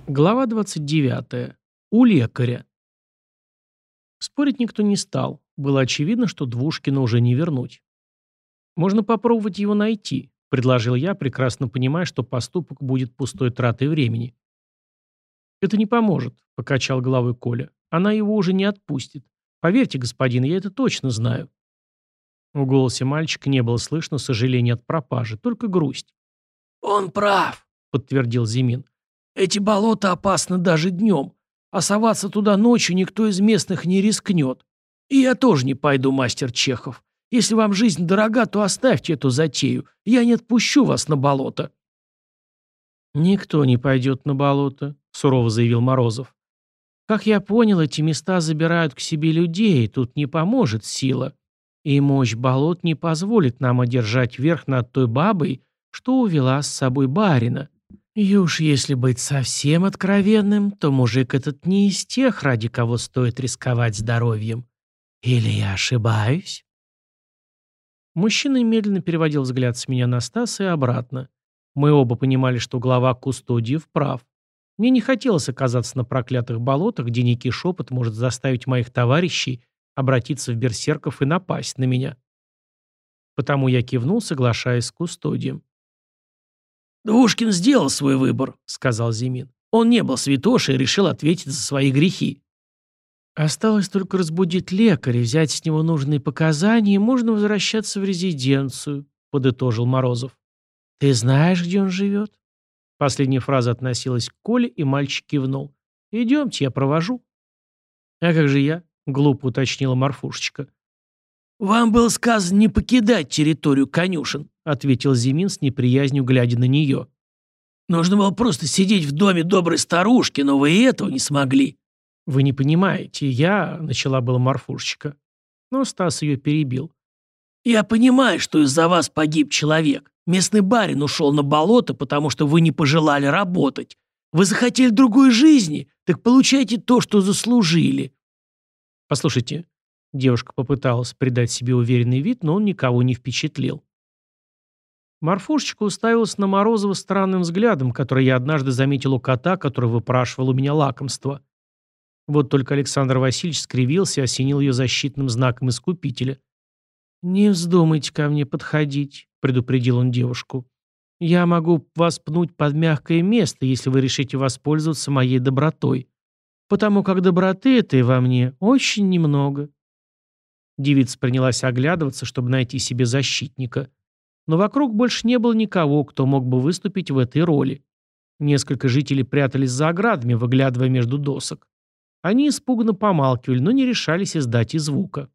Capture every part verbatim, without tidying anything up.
Глава двадцать девятая. У лекаря. Спорить никто не стал. Было очевидно, что Двушкина уже не вернуть. «Можно попробовать его найти», — предложил я, прекрасно понимая, что поступок будет пустой тратой времени. «Это не поможет», — покачал головой Коля. «Она его уже не отпустит. Поверьте, господин, я это точно знаю». В голосе мальчика не было слышно сожаления от пропажи, только грусть. «Он прав», — подтвердил Зимин. «Эти болота опасны даже днем, а соваться туда ночью никто из местных не рискнет. И я тоже не пойду, мастер Чехов. Если вам жизнь дорога, то оставьте эту затею. Я не отпущу вас на болото». «Никто не пойдет на болото», — сурово заявил Морозов. «Как я понял, эти места забирают к себе людей, тут не поможет сила. И мощь болот не позволит нам одержать верх над той бабой, что увела с собой барина. И уж если быть совсем откровенным, то мужик этот не из тех, ради кого стоит рисковать здоровьем. Или я ошибаюсь?» Мужчина медленно переводил взгляд с меня на Стаса и обратно. Мы оба понимали, что глава кустодиев прав. Мне не хотелось оказаться на проклятых болотах, где некий шепот может заставить моих товарищей обратиться в берсерков и напасть на меня. Потому я кивнул, соглашаясь с кустодием. «Двушкин сделал свой выбор», — сказал Зимин. «Он не был святошей и решил ответить за свои грехи». Осталось только разбудить лекаря, взять с него нужные показания, и можно возвращаться в резиденцию, подытожил Морозов. Ты знаешь, где он живет? Последняя фраза относилась к Коле, и мальчик кивнул. Идемте, я провожу. А как же я? Глупо уточнила Марфушечка. «Вам было сказано не покидать территорию конюшен», — ответил Зимин с неприязнью, глядя на нее. «Нужно было просто сидеть в доме доброй старушки, но вы и этого не смогли». «Вы не понимаете, я...» — начала была Марфушечка. Но Стас ее перебил. «Я понимаю, что из-за вас погиб человек. Местный барин ушел на болото, потому что вы не пожелали работать. Вы захотели другой жизни, так получайте то, что заслужили». «Послушайте», — девушка попыталась придать себе уверенный вид, но он никого не впечатлил. Марфушечка уставилась на Морозова странным взглядом, который я однажды заметил у кота, который выпрашивал у меня лакомство. Вот только Александр Васильевич скривился и осенил ее защитным знаком искупителя. «Не вздумайте ко мне подходить», — предупредил он девушку. «Я могу вас пнуть под мягкое место, если вы решите воспользоваться моей добротой. Потому как доброты этой во мне очень немного». Девица принялась оглядываться, чтобы найти себе защитника. Но вокруг больше не было никого, кто мог бы выступить в этой роли. Несколько жителей прятались за оградами, выглядывая между досок. Они испуганно помалкивали, но не решались издать и звука.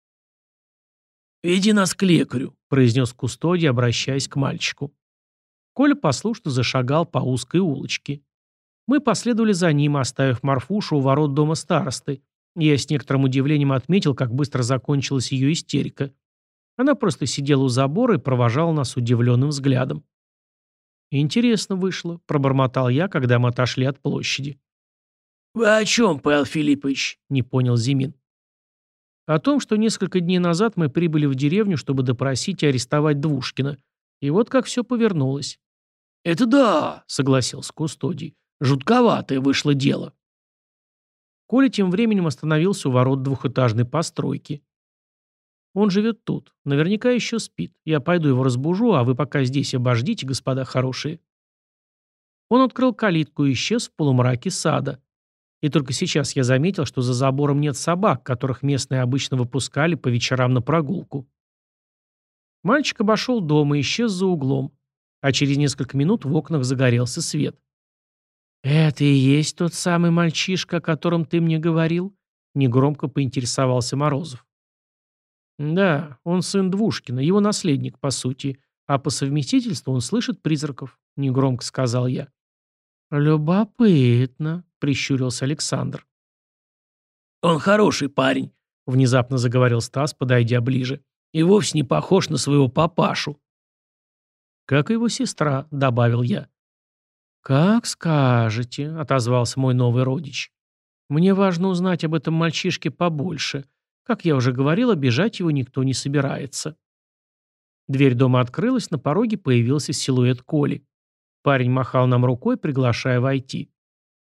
«Веди нас к лекарю», — произнес кустодий, обращаясь к мальчику. Коля послушно зашагал по узкой улочке. Мы последовали за ним, оставив Марфушу у ворот дома старосты. Я с некоторым удивлением отметил, как быстро закончилась ее истерика. Она просто сидела у забора и провожала нас удивленным взглядом. «Интересно вышло», — пробормотал я, когда мы отошли от площади. «Вы о чем, Павел Филиппович?» — не понял Зимин. О том, что несколько дней назад мы прибыли в деревню, чтобы допросить и арестовать Двушкина. И вот как все повернулось. «Это да», — согласился кустодий. «Жутковатое вышло дело». Коля тем временем остановился у ворот двухэтажной постройки. «Он живет тут. Наверняка еще спит. Я пойду его разбужу, а вы пока здесь обождите, господа хорошие». Он открыл калитку и исчез в полумраке сада. И только сейчас я заметил, что за забором нет собак, которых местные обычно выпускали по вечерам на прогулку. Мальчик обошел дом и исчез за углом, а через несколько минут в окнах загорелся свет. «Это и есть тот самый мальчишка, о котором ты мне говорил?» — негромко поинтересовался Морозов. «Да, он сын Двушкина, его наследник, по сути, а по совместительству он слышит призраков», — негромко сказал я. «Любопытно», — прищурился Александр. «Он хороший парень», — внезапно заговорил Стас, подойдя ближе. «И вовсе не похож на своего папашу». «Как и его сестра», — добавил я. «Как скажете», — отозвался мой новый родич. «Мне важно узнать об этом мальчишке побольше. Как я уже говорил, обижать его никто не собирается». Дверь дома открылась, на пороге появился силуэт Коли. Парень махал нам рукой, приглашая войти.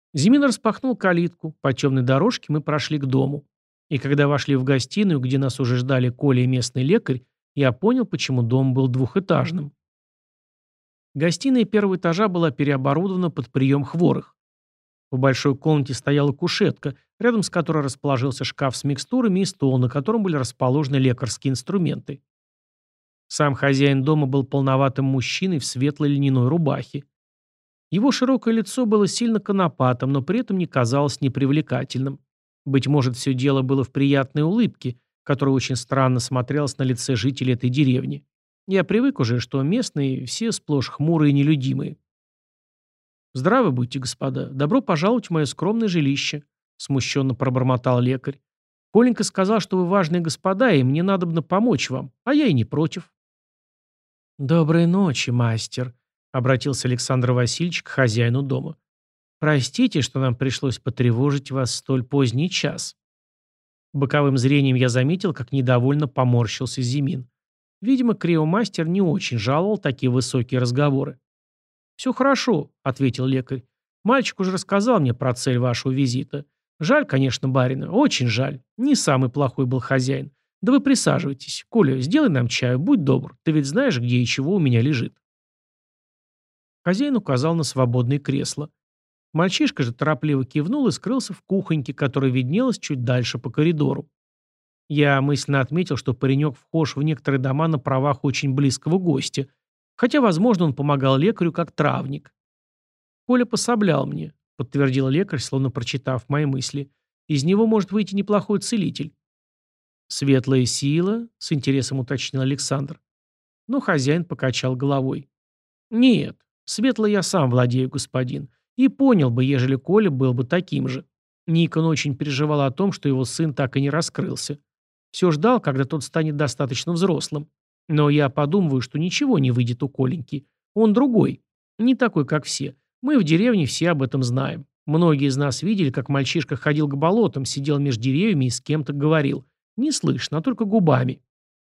Зимин распахнул калитку. По темной дорожке мы прошли к дому. И когда вошли в гостиную, где нас уже ждали Коля и местный лекарь, я понял, почему дом был двухэтажным. Гостиная первого этажа была переоборудована под прием хворых. В большой комнате стояла кушетка, рядом с которой расположился шкаф с микстурами и стол, на котором были расположены лекарские инструменты. Сам хозяин дома был полноватым мужчиной в светлой льняной рубахе. Его широкое лицо было сильно конопатым, но при этом не казалось непривлекательным. Быть может, все дело было в приятной улыбке, которая очень странно смотрелась на лице жителей этой деревни. Я привык уже, что местные все сплошь хмурые и нелюдимые. «Здравы будьте, господа. Добро пожаловать в мое скромное жилище», — смущенно пробормотал лекарь. «Коленька сказал, что вы важные господа, и мне надобно помочь вам, а я и не против». «Доброй ночи, мастер», — обратился Александр Васильевич к хозяину дома. «Простите, что нам пришлось потревожить вас в столь поздний час». Боковым зрением я заметил, как недовольно поморщился Зимин. Видимо, криомастер не очень жаловал такие высокие разговоры. «Все хорошо», — ответил лекарь. «Мальчик уже рассказал мне про цель вашего визита. Жаль, конечно, барина, очень жаль. Не самый плохой был хозяин. Да вы присаживайтесь. Коля, сделай нам чаю, будь добр. Ты ведь знаешь, где и чего у меня лежит». Хозяин указал на свободное кресло. Мальчишка же торопливо кивнул и скрылся в кухоньке, которая виднелась чуть дальше по коридору. Я мысленно отметил, что паренек вхож в некоторые дома на правах очень близкого гостя, хотя, возможно, он помогал лекарю как травник. «Коля пособлял мне», — подтвердил лекарь, словно прочитав мои мысли. «Из него может выйти неплохой целитель». «Светлая сила?» — с интересом уточнил Александр. Но хозяин покачал головой. «Нет, светлой я сам владею, господин, и понял бы, ежели Коля был бы таким же». Никон очень переживал о том, что его сын так и не раскрылся. Все ждал, когда тот станет достаточно взрослым. Но я подумываю, что ничего не выйдет у Коленьки. Он другой. Не такой, как все. Мы в деревне все об этом знаем. Многие из нас видели, как мальчишка ходил к болотам, сидел между деревьями и с кем-то говорил. Не слышно, а только губами.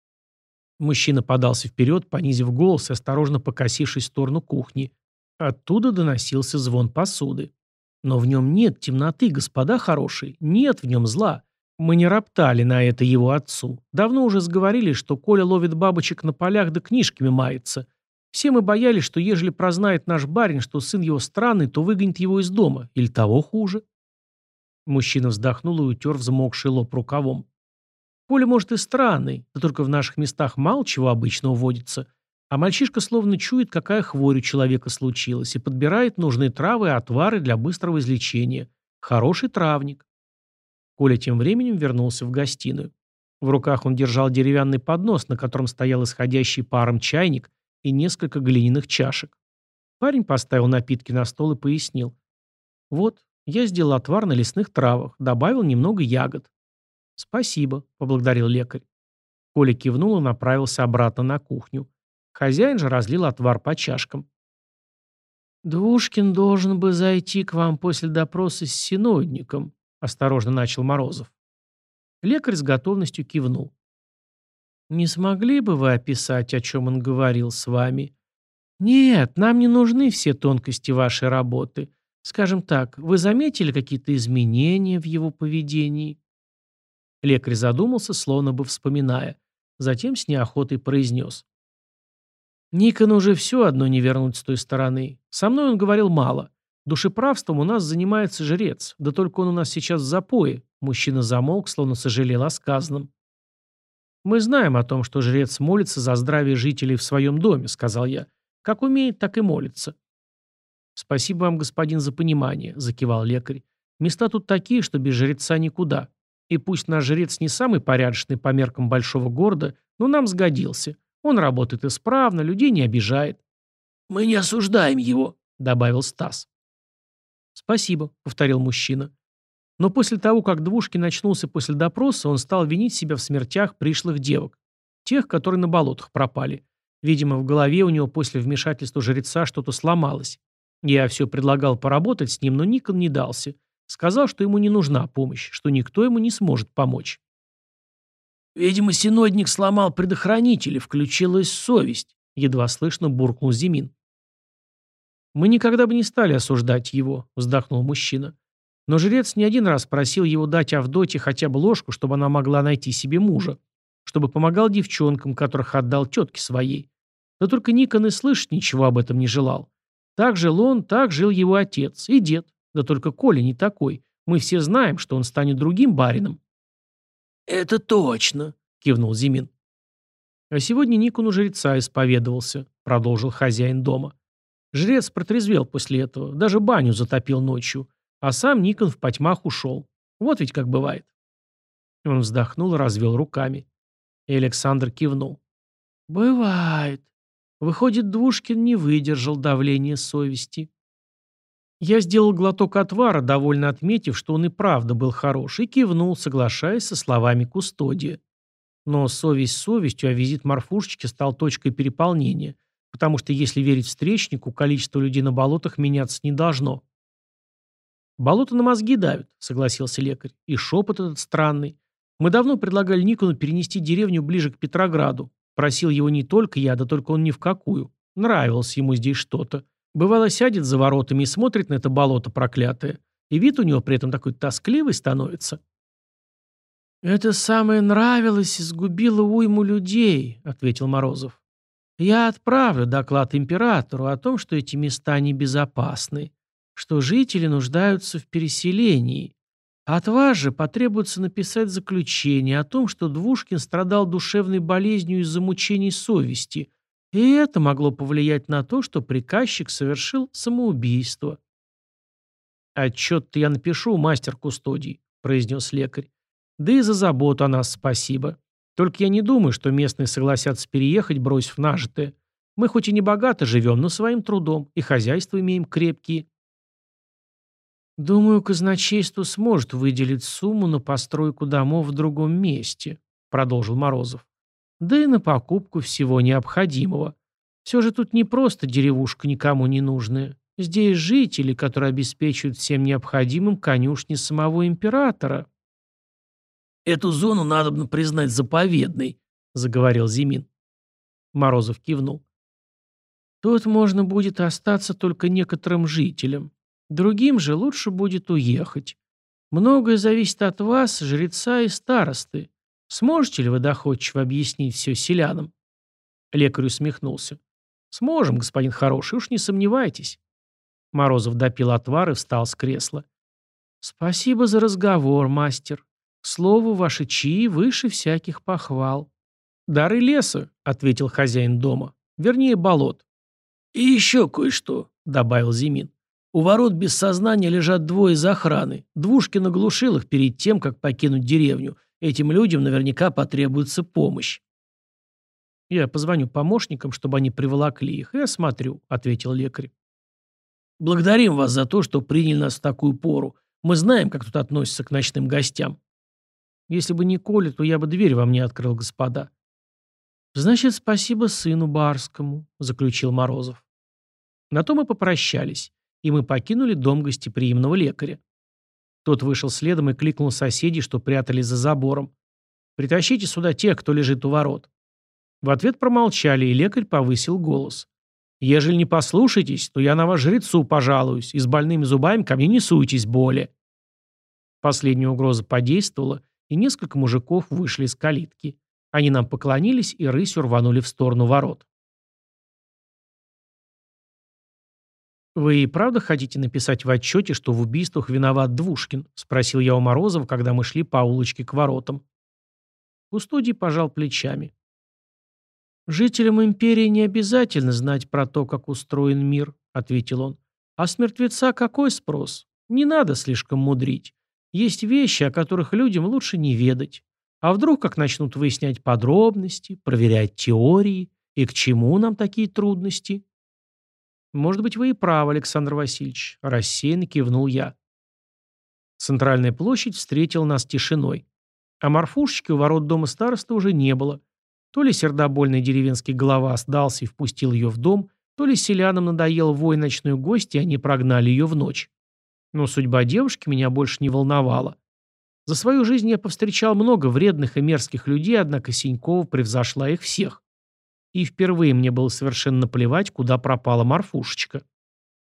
Мужчина подался вперед, понизив голос и осторожно покосившись в сторону кухни. Оттуда доносился звон посуды. Но в нем нет темноты, господа хорошие. Нет в нем зла. Мы не роптали на это его отцу. Давно уже сговорились, что Коля ловит бабочек на полях да книжками мается. Все мы боялись, что ежели прознает наш барин, что сын его странный, то выгонит его из дома. Или того хуже. Мужчина вздохнул и утер взмокший лоб рукавом. Коля, может, и странный, да только в наших местах мало чего обычного водится. А мальчишка словно чует, какая хворь у человека случилась, и подбирает нужные травы и отвары для быстрого излечения. Хороший травник. Коля тем временем вернулся в гостиную. В руках он держал деревянный поднос, на котором стоял исходящий паром чайник и несколько глиняных чашек. Парень поставил напитки на стол и пояснил. «Вот, я сделал отвар на лесных травах, добавил немного ягод». «Спасибо», — поблагодарил лекарь. Коля кивнул и направился обратно на кухню. Хозяин же разлил отвар по чашкам. «Двушкин должен бы зайти к вам после допроса с синодником», — осторожно начал Морозов. Лекарь с готовностью кивнул. «Не смогли бы вы описать, о чем он говорил с вами? Нет, нам не нужны все тонкости вашей работы. Скажем так, вы заметили какие-то изменения в его поведении?» Лекарь задумался, словно бы вспоминая. Затем с неохотой произнес. «Никону уже все одно не вернуть с той стороны. Со мной он говорил мало. Душеправством у нас занимается жрец, да только он у нас сейчас в запое». Мужчина замолк, словно сожалел о сказанном. «Мы знаем о том, что жрец молится за здравие жителей в своем доме», — сказал я. «Как умеет, так и молится». «Спасибо вам, господин, за понимание», — закивал лекарь. «Места тут такие, что без жреца никуда. И пусть наш жрец не самый порядочный по меркам большого города, но нам сгодился. Он работает исправно, людей не обижает». «Мы не осуждаем его», — добавил Стас. «Спасибо», — повторил мужчина. Но после того, как Двушкин очнулся после допроса, он стал винить себя в смертях пришлых девок. Тех, которые на болотах пропали. Видимо, в голове у него после вмешательства жреца что-то сломалось. Я все предлагал поработать с ним, но Никон не дался. Сказал, что ему не нужна помощь, что никто ему не сможет помочь. «Видимо, синодник сломал предохранитель, и включилась совесть», — едва слышно буркнул Зимин. «Мы никогда бы не стали осуждать его», — вздохнул мужчина. «Но жрец не один раз просил его дать Авдотье хотя бы ложку, чтобы она могла найти себе мужа, чтобы помогал девчонкам, которых отдал тетке своей. Да только Никон и слышать ничего об этом не желал. Так жил он, так жил его отец и дед. Да только Коля не такой. Мы все знаем, что он станет другим барином». «Это точно», — кивнул Зимин. «А сегодня Никон у жреца исповедовался», — продолжил хозяин дома. Жрец протрезвел после этого, даже баню затопил ночью, а сам Никон в потьмах ушел. Вот ведь как бывает. Он вздохнул и развел руками. И Александр кивнул. «Бывает. Выходит, Двушкин не выдержал давления совести». Я сделал глоток отвара, довольно отметив, что он и правда был хорош, и кивнул, соглашаясь со словами кустодия. Но совесть совестью, а визит Марфушечки стал точкой переполнения, потому что, если верить встречнику, количество людей на болотах меняться не должно. «Болото на мозги давит», — согласился лекарь. «И шепот этот странный. Мы давно предлагали Никону перенести деревню ближе к Петрограду. Просил его не только я, да только он ни в какую. Нравилось ему здесь что-то. Бывало, сядет за воротами и смотрит на это болото проклятое. И вид у него при этом такой тоскливый становится». «Это самое нравилось и сгубило уйму людей», — ответил Морозов. «Я отправлю доклад императору о том, что эти места небезопасны, что жители нуждаются в переселении. От вас же потребуется написать заключение о том, что Двушкин страдал душевной болезнью из-за мучений совести, и это могло повлиять на то, что приказчик совершил самоубийство». «Отчет-то я напишу, мастер кустодий», — произнес лекарь. «Да и за заботу о нас спасибо. Только я не думаю, что местные согласятся переехать, бросив нажитое. Мы хоть и не богато живем, но своим трудом, и хозяйство имеем крепкие». «Думаю, казначейство сможет выделить сумму на постройку домов в другом месте», — продолжил Морозов. «Да и на покупку всего необходимого. Все же тут не просто деревушка никому не нужная. Здесь жители, которые обеспечивают всем необходимым конюшни самого императора». «Эту зону надо признать заповедной», — заговорил Зимин. Морозов кивнул. «Тут можно будет остаться только некоторым жителям. Другим же лучше будет уехать. Многое зависит от вас, жреца и старосты. Сможете ли вы доходчиво объяснить все селянам?» Лекарь усмехнулся. «Сможем, господин хороший, уж не сомневайтесь». Морозов допил отвар и встал с кресла. «Спасибо за разговор, мастер. К слову, ваши чаи выше всяких похвал». «Дары леса», — ответил хозяин дома. «Вернее, болот». «И еще кое-что», — добавил Зимин. «У ворот без сознания лежат двое из охраны. Двушкин оглушил их перед тем, как покинуть деревню. Этим людям наверняка потребуется помощь». «Я позвоню помощникам, чтобы они приволокли их, и осмотрю», — ответил лекарь. «Благодарим вас за то, что приняли нас в такую пору. Мы знаем, как тут относятся к ночным гостям». «Если бы не Коля, то я бы дверь вам не открыл, господа». «Значит, спасибо сыну барскому», — заключил Морозов. На то мы попрощались, и мы покинули дом гостеприимного лекаря. Тот вышел следом и кликнул соседей, что прятались за забором. «Притащите сюда тех, кто лежит у ворот». В ответ промолчали, и лекарь повысил голос. «Ежели не послушаетесь, то я на вас жрецу пожалуюсь, и с больными зубами ко мне не суетесь более». Последняя угроза подействовала, и несколько мужиков вышли из калитки. Они нам поклонились и рысью рванули в сторону ворот. «Вы и правда хотите написать в отчете, что в убийствах виноват Двушкин?» — спросил я у Морозова, когда мы шли по улочке к воротам. Кустодий пожал плечами. «Жителям империи не обязательно знать про то, как устроен мир», — ответил он. «А с мертвеца какой спрос? Не надо слишком мудрить. Есть вещи, о которых людям лучше не ведать. А вдруг как начнут выяснять подробности, проверять теории, и к чему нам такие трудности?» «Может быть, вы и правы, Александр Васильевич», — рассеянно кивнул я. Центральная площадь встретила нас тишиной. А Марфушечки у ворот дома старосты уже не было. То ли сердобольный деревенский глава сдался и впустил ее в дом, то ли селянам надоел вой ночной гости, и они прогнали ее в ночь. Но судьба девушки меня больше не волновала. За свою жизнь я повстречал много вредных и мерзких людей, однако Синькова превзошла их всех. И впервые мне было совершенно наплевать, куда пропала Марфушечка.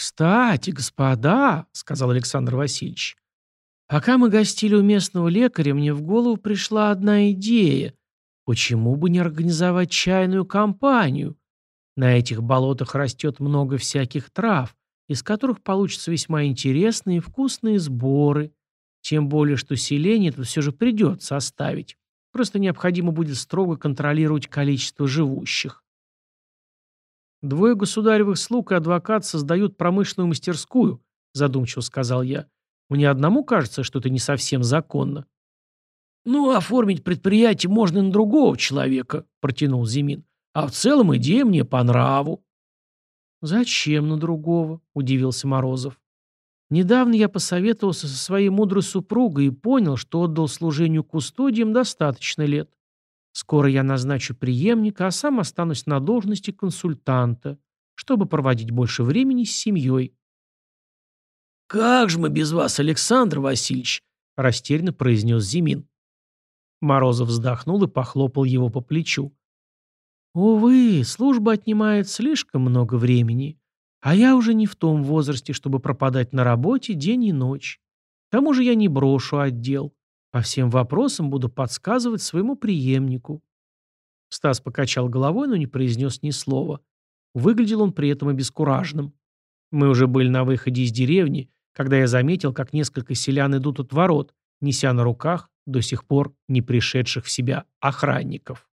«Кстати, господа», — сказал Александр Васильевич, — «пока мы гостили у местного лекаря, мне в голову пришла одна идея. Почему бы не организовать чайную кампанию? На этих болотах растет много всяких трав, из которых получатся весьма интересные и вкусные сборы. Тем более, что селение тут все же придется оставить. Просто необходимо будет строго контролировать количество живущих. «Двое государевых слуг и адвокат создают промышленную мастерскую», задумчиво сказал я. «Мне одному кажется, что это не совсем законно». «Ну, оформить предприятие можно и на другого человека», – протянул Зимин. «А в целом идея мне по нраву». «Зачем на другого?» – удивился Морозов. «Недавно я посоветовался со своей мудрой супругой и понял, что отдал служению кустодиям достаточно лет. Скоро я назначу преемника, а сам останусь на должности консультанта, чтобы проводить больше времени с семьей». «Как же мы без вас, Александр Васильевич?» – растерянно произнес Зимин. Морозов вздохнул и похлопал его по плечу. «Увы, служба отнимает слишком много времени, а я уже не в том возрасте, чтобы пропадать на работе день и ночь. К тому же я не брошу отдел. По всем вопросам буду подсказывать своему преемнику». Стас покачал головой, но не произнес ни слова. Выглядел он при этом обескураженным. Мы уже были на выходе из деревни, когда я заметил, как несколько селян идут от ворот, неся на руках до сих пор не пришедших в себя охранников.